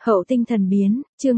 Hậu tinh thần biến, chương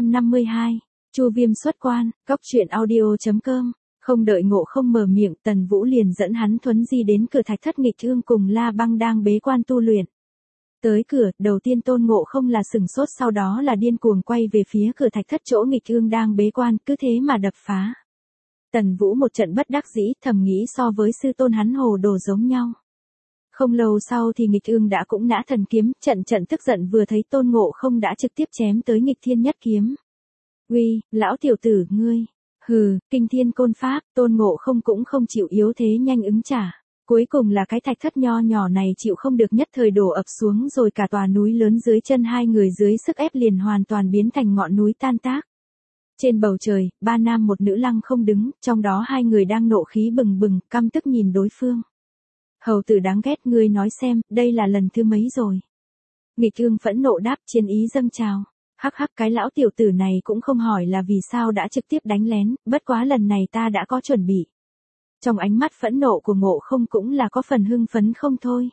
252. Chu Viêm xuất quan, cóc truyện audio.com. Không đợi Ngộ Không mở miệng, Tần Vũ liền dẫn hắn thuấn di đến cửa Thạch Thất Nghịch Thương cùng La Băng đang bế quan tu luyện. Tới cửa, đầu tiên Tôn Ngộ Không là sửng sốt, sau đó là điên cuồng quay về phía cửa Thạch Thất chỗ Nghịch Thương đang bế quan, cứ thế mà đập phá. Tần Vũ một trận bất đắc dĩ, thầm nghĩ so với sư tôn hắn hồ đồ giống nhau. Không lâu sau thì Nghịch Ương đã cũng nã thần kiếm, trận tức giận vừa thấy Tôn Ngộ Không đã trực tiếp chém tới Nghịch Thiên Nhất Kiếm. Uy, lão tiểu tử, ngươi. Hừ, kinh thiên côn pháp, Tôn Ngộ Không cũng không chịu yếu thế nhanh ứng trả. Cuối cùng là cái Thạch Thất nho nhỏ này chịu không được, nhất thời đổ ập xuống, rồi cả tòa núi lớn dưới chân hai người dưới sức ép liền hoàn toàn biến thành ngọn núi tan tác. Trên bầu trời, ba nam một nữ lăng không đứng, trong đó hai người đang nộ khí bừng bừng, căm tức nhìn đối phương. Hầu tử đáng ghét, ngươi nói xem, đây là lần thứ mấy rồi? Nghịch Ương phẫn nộ đáp, chiến ý dâng trào. Hắc hắc, cái lão tiểu tử này cũng không hỏi là vì sao đã trực tiếp đánh lén, bất quá lần này ta đã có chuẩn bị. Trong ánh mắt phẫn nộ của Ngộ Không cũng là có phần hưng phấn không thôi.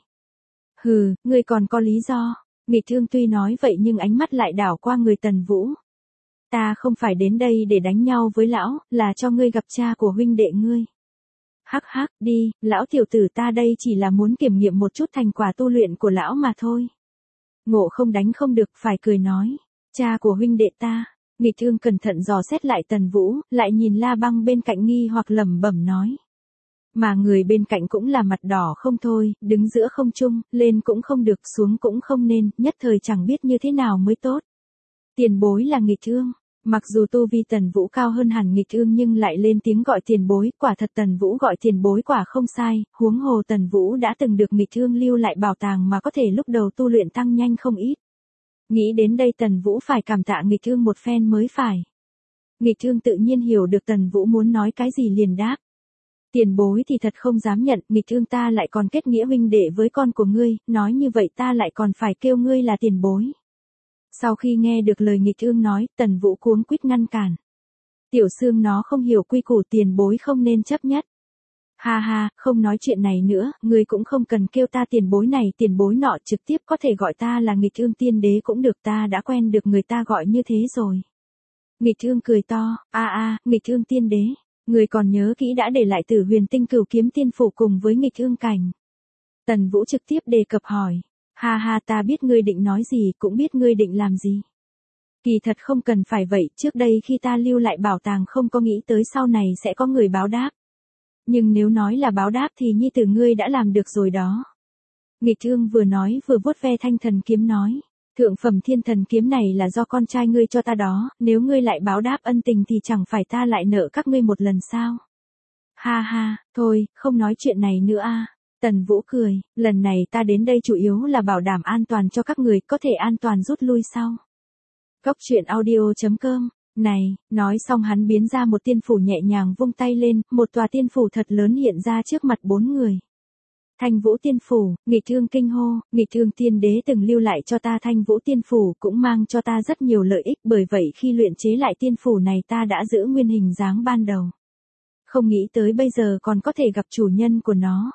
Hừ, ngươi còn có lý do. Nghịch Ương tuy nói vậy nhưng ánh mắt lại đảo qua người Tần Vũ. Ta không phải đến đây để đánh nhau với lão, là cho ngươi gặp cha của huynh đệ ngươi. Hắc hắc, đi, lão tiểu tử, ta đây chỉ là muốn kiểm nghiệm một chút thành quả tu luyện của lão mà thôi. Ngộ Không đánh không được, phải cười nói. Cha của huynh đệ ta. Nghịch Ương cẩn thận dò xét lại Tần Vũ, lại nhìn La Băng bên cạnh nghi hoặc lẩm bẩm nói. Mà người bên cạnh cũng là mặt đỏ không thôi, đứng giữa không trung, lên cũng không được, xuống cũng không nên, nhất thời chẳng biết như thế nào mới tốt. Tiền bối là Nghịch Ương. Mặc dù tu vi Tần Vũ cao hơn hẳn Nghịch Ương nhưng lại lên tiếng gọi tiền bối, quả thật Tần Vũ gọi tiền bối quả không sai, huống hồ Tần Vũ đã từng được Nghịch Ương lưu lại bảo tàng mà có thể lúc đầu tu luyện tăng nhanh không ít. Nghĩ đến đây Tần Vũ phải cảm tạ Nghịch Ương một phen mới phải. Nghịch Ương tự nhiên hiểu được Tần Vũ muốn nói cái gì liền đáp. Tiền bối thì thật không dám nhận, Nghịch Ương ta lại còn kết nghĩa huynh đệ với con của ngươi, nói như vậy ta lại còn phải kêu ngươi là tiền bối. Sau khi nghe được lời Nghịch Ương nói, Tần Vũ cuống quýt ngăn cản. Tiểu xương nó không hiểu quy củ, tiền bối không nên chấp nhất. Ha ha, không nói chuyện này nữa, ngươi cũng không cần kêu ta tiền bối này tiền bối nọ, trực tiếp có thể gọi ta là Nghịch Ương tiên đế cũng được, ta đã quen được người ta gọi như thế rồi. Nghịch Ương cười to, Nghịch Ương tiên đế, ngươi còn nhớ kỹ đã để lại Tử Huyền Tinh Cửu Kiếm Tiên phủ cùng với Nghịch Ương cảnh. Tần Vũ trực tiếp đề cập hỏi. Ha ha, ta biết ngươi định nói gì, cũng biết ngươi định làm gì. Kỳ thật không cần phải vậy, trước đây khi ta lưu lại bảo tàng không có nghĩ tới sau này sẽ có người báo đáp. Nhưng nếu nói là báo đáp thì nhi tử ngươi đã làm được rồi đó. Nghịch Ương vừa nói vừa vuốt ve thanh thần kiếm nói. Thượng phẩm thiên thần kiếm này là do con trai ngươi cho ta đó, nếu ngươi lại báo đáp ân tình thì chẳng phải ta lại nợ các ngươi một lần sao. Ha ha, thôi, không nói chuyện này nữa a. Tần Vũ cười, lần này ta đến đây chủ yếu là bảo đảm an toàn cho các người, có thể an toàn rút lui sau. Cóc truyện audio.com. Này, nói xong hắn biến ra một tiên phủ, nhẹ nhàng vung tay lên, một tòa tiên phủ thật lớn hiện ra trước mặt bốn người. Thanh Vũ tiên phủ, Nghịch Ương kinh hô, Nghịch Ương tiên đế từng lưu lại cho ta Thanh Vũ tiên phủ, cũng mang cho ta rất nhiều lợi ích, bởi vậy khi luyện chế lại tiên phủ này ta đã giữ nguyên hình dáng ban đầu. Không nghĩ tới bây giờ còn có thể gặp chủ nhân của nó.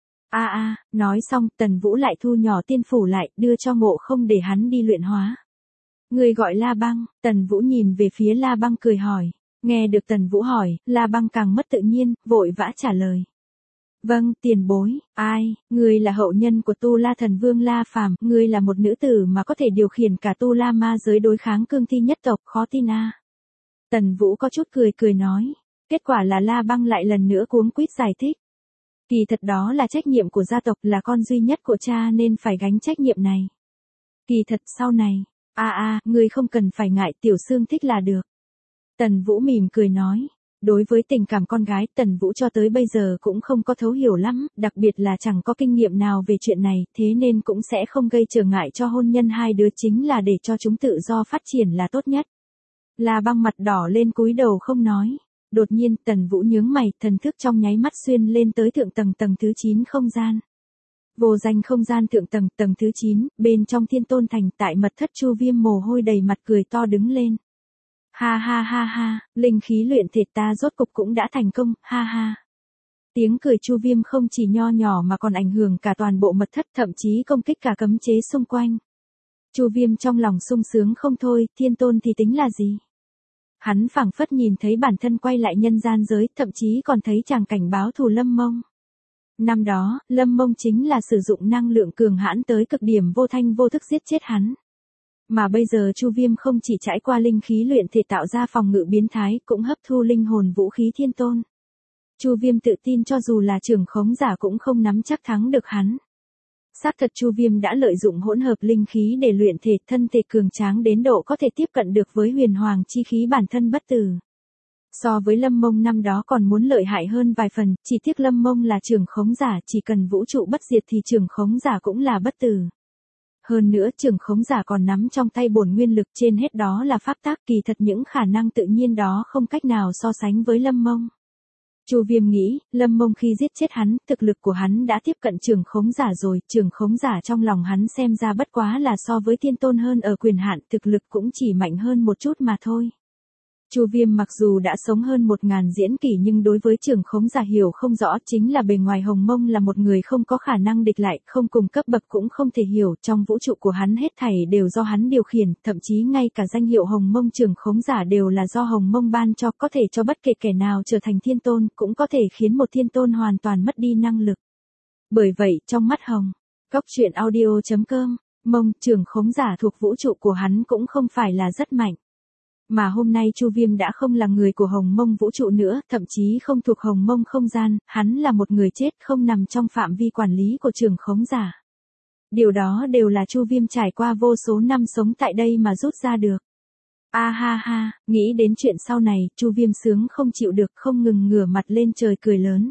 Nói xong, Tần Vũ lại thu nhỏ tiên phủ lại, đưa cho Ngộ Không để hắn đi luyện hóa. Người gọi La Băng, Tần Vũ nhìn về phía La Băng cười hỏi. Nghe được Tần Vũ hỏi, La Băng càng mất tự nhiên, vội vã trả lời. Vâng, tiền bối, ngươi là hậu nhân của Tu La Thần Vương La Phàm, ngươi là một nữ tử mà có thể điều khiển cả Tu La ma giới đối kháng cương thi nhất tộc, khó tin a. Tần Vũ có chút cười nói. Kết quả là La Băng lại lần nữa cuống quýt giải thích. Kỳ thật đó là trách nhiệm của gia tộc, là con duy nhất của cha nên phải gánh trách nhiệm này. Kỳ thật sau này, ngươi không cần phải ngại, tiểu xương thích là được. Tần Vũ mỉm cười nói. Đối với tình cảm con gái, Tần Vũ cho tới bây giờ cũng không có thấu hiểu lắm, đặc biệt là chẳng có kinh nghiệm nào về chuyện này, thế nên cũng sẽ không gây trở ngại cho hôn nhân hai đứa, chính là để cho chúng tự do phát triển là tốt nhất. La Băng mặt đỏ lên cúi đầu không nói. Đột nhiên, Tần Vũ nhướng mày, thần thức trong nháy mắt xuyên lên tới thượng tầng thứ 9 không gian. Vô danh không gian thượng tầng thứ 9, bên trong Thiên Tôn Thành, tại mật thất Chu Viêm mồ hôi đầy mặt cười to đứng lên. Ha ha ha ha, linh khí luyện thể ta rốt cục cũng đã thành công, ha ha. Tiếng cười Chu Viêm không chỉ nho nhỏ mà còn ảnh hưởng cả toàn bộ mật thất, thậm chí công kích cả cấm chế xung quanh. Chu Viêm trong lòng sung sướng không thôi, thiên tôn thì tính là gì? Hắn phảng phất nhìn thấy bản thân quay lại nhân gian giới, thậm chí còn thấy chàng cảnh báo thù Lâm Mông. Năm đó, Lâm Mông chính là sử dụng năng lượng cường hãn tới cực điểm vô thanh vô thức giết chết hắn. Mà bây giờ Chu Viêm không chỉ trải qua linh khí luyện thể tạo ra phòng ngự biến thái, cũng hấp thu linh hồn vũ khí thiên tôn. Chu Viêm tự tin cho dù là trưởng khống giả cũng không nắm chắc thắng được hắn. Xác thật Chu Viêm đã lợi dụng hỗn hợp linh khí để luyện thể, thân thể cường tráng đến độ có thể tiếp cận được với huyền hoàng chi khí bản thân bất tử. So với Lâm Mông năm đó còn muốn lợi hại hơn vài phần, chỉ tiếc Lâm Mông là trưởng khống giả, chỉ cần vũ trụ bất diệt thì trưởng khống giả cũng là bất tử. Hơn nữa trưởng khống giả còn nắm trong tay bổn nguyên lực, trên hết đó là pháp tác, kỳ thật những khả năng tự nhiên đó không cách nào so sánh với Lâm Mông. Chu Viêm nghĩ, Lâm Mông khi giết chết hắn, thực lực của hắn đã tiếp cận trưởng khống giả rồi, trưởng khống giả trong lòng hắn xem ra bất quá là so với thiên tôn hơn ở quyền hạn, thực lực cũng chỉ mạnh hơn một chút mà thôi. Chu Viêm mặc dù đã sống hơn 1000 diễn kỷ nhưng đối với trưởng khống giả hiểu không rõ, chính là bề ngoài Hồng Mông là một người không có khả năng địch lại, không cùng cấp bậc cũng không thể hiểu, trong vũ trụ của hắn hết thảy đều do hắn điều khiển, thậm chí ngay cả danh hiệu Hồng Mông trưởng khống giả đều là do Hồng Mông ban cho, có thể cho bất kể kẻ nào trở thành thiên tôn, cũng có thể khiến một thiên tôn hoàn toàn mất đi năng lực. Bởi vậy, trong mắt Hồng, Cốc Truyện Audio.com, Mông trưởng khống giả thuộc vũ trụ của hắn cũng không phải là rất mạnh. Mà hôm nay Chu Viêm đã không là người của Hồng Mông vũ trụ nữa, thậm chí không thuộc Hồng Mông không gian, hắn là một người chết không nằm trong phạm vi quản lý của trưởng khống giả. Điều đó đều là Chu Viêm trải qua vô số năm sống tại đây mà rút ra được. A ha ha, nghĩ đến chuyện sau này, Chu Viêm sướng không chịu được, không ngừng ngửa mặt lên trời cười lớn.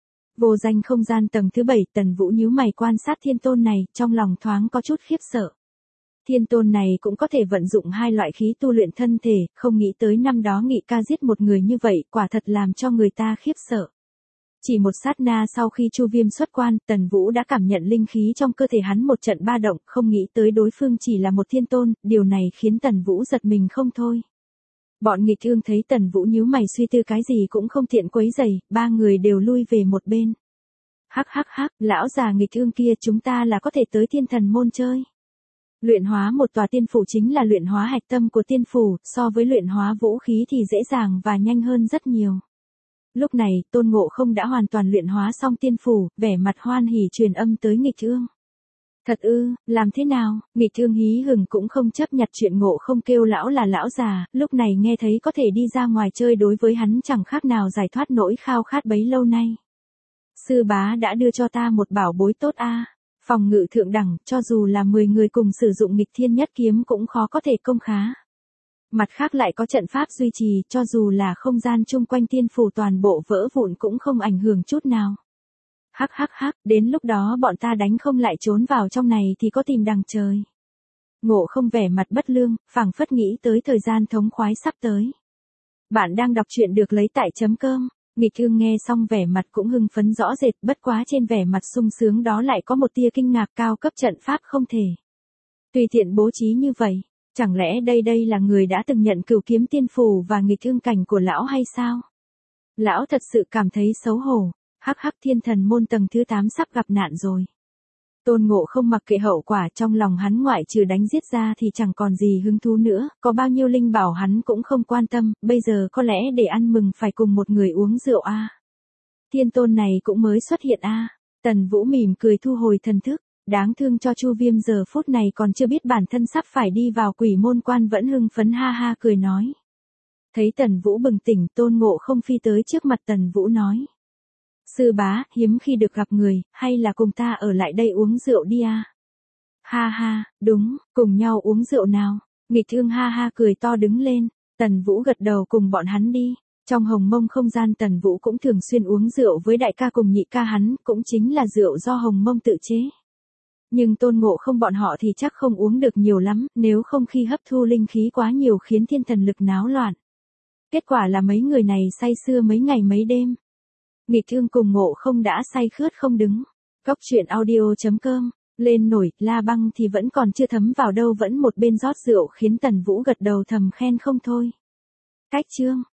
Vô danh không gian tầng thứ 7, Tần Vũ nhíu mày quan sát thiên tôn này, trong lòng thoáng có chút khiếp sợ. Thiên tôn này cũng có thể vận dụng hai loại khí tu luyện thân thể, không nghĩ tới năm đó Nghị Ca giết một người như vậy, quả thật làm cho người ta khiếp sợ. Chỉ một sát na sau khi Chu Viêm xuất quan, Tần Vũ đã cảm nhận linh khí trong cơ thể hắn một trận ba động, không nghĩ tới đối phương chỉ là một thiên tôn, điều này khiến Tần Vũ giật mình không thôi. Bọn nghịch thương thấy Tần Vũ nhíu mày suy tư cái gì cũng không tiện quấy rầy, ba người đều lui về một bên. Hắc hắc hắc, lão già nghịch thương kia, chúng ta là có thể tới Thiên Thần môn chơi. Luyện hóa một tòa tiên phủ chính là luyện hóa hạch tâm của tiên phủ, so với luyện hóa vũ khí thì dễ dàng và nhanh hơn rất nhiều. Lúc này, Tôn Ngộ Không đã hoàn toàn luyện hóa xong tiên phủ, vẻ mặt hoan hỉ truyền âm tới nghịch thương. Thật ư, làm thế nào? Nghịch thương hí hửng cũng không chấp nhặt chuyện Ngộ Không kêu lão là lão già, lúc này nghe thấy có thể đi ra ngoài chơi đối với hắn chẳng khác nào giải thoát nỗi khao khát bấy lâu nay. Sư bá đã đưa cho ta một bảo bối tốt a. Phòng ngự thượng đẳng, cho dù là 10 người cùng sử dụng nghịch thiên nhất kiếm cũng khó có thể công khá. Mặt khác lại có trận pháp duy trì, cho dù là không gian chung quanh tiên phủ toàn bộ vỡ vụn cũng không ảnh hưởng chút nào. Hắc hắc hắc, đến lúc đó bọn ta đánh không lại trốn vào trong này thì có tìm đằng trời. Ngộ Không vẻ mặt bất lương, phảng phất nghĩ tới thời gian thống khoái sắp tới. Bạn đang đọc truyện được lấy tại .com. Nghịch thương nghe xong vẻ mặt cũng hưng phấn rõ rệt, bất quá trên vẻ mặt sung sướng đó lại có một tia kinh ngạc, cao cấp trận pháp không thể tùy tiện bố trí như vậy. Chẳng lẽ đây là người đã từng nhận Cửu Kiếm Tiên Phủ và nghịch thương cảnh của lão hay sao? Lão thật sự cảm thấy xấu hổ. Hắc hắc, Thiên Thần môn tầng thứ 8 sắp gặp nạn rồi. Tôn Ngộ Không mặc kệ hậu quả, trong lòng hắn ngoại trừ đánh giết ra thì chẳng còn gì hứng thú nữa, có bao nhiêu linh bảo hắn cũng không quan tâm, bây giờ có lẽ để ăn mừng phải cùng một người uống rượu a. Thiên tôn này cũng mới xuất hiện a. Tần Vũ mỉm cười thu hồi thần thức, đáng thương cho Chu Viêm giờ phút này còn chưa biết bản thân sắp phải đi vào Quỷ Môn Quan vẫn hưng phấn ha ha cười nói. Thấy Tần Vũ bừng tỉnh, Tôn Ngộ Không phi tới trước mặt Tần Vũ nói. Sư bá, hiếm khi được gặp người, hay là cùng ta ở lại đây uống rượu đi à? Ha ha, đúng, cùng nhau uống rượu nào. Nghịch thương ha ha cười to đứng lên, Tần Vũ gật đầu cùng bọn hắn đi. Trong Hồng Mông không gian Tần Vũ cũng thường xuyên uống rượu với đại ca cùng nhị ca hắn, cũng chính là rượu do Hồng Mông tự chế. Nhưng Tôn Ngộ Không bọn họ thì chắc không uống được nhiều lắm, nếu không khi hấp thu linh khí quá nhiều khiến thiên thần lực náo loạn. Kết quả là mấy người này say sưa mấy ngày mấy đêm. Nghịch thương cùng Ngộ Không đã say khướt không đứng. Cốc Truyện Audio.com, lên nổi, La Băng thì vẫn còn chưa thấm vào đâu, vẫn một bên rót rượu khiến Tần Vũ gật đầu thầm khen không thôi. Cách chương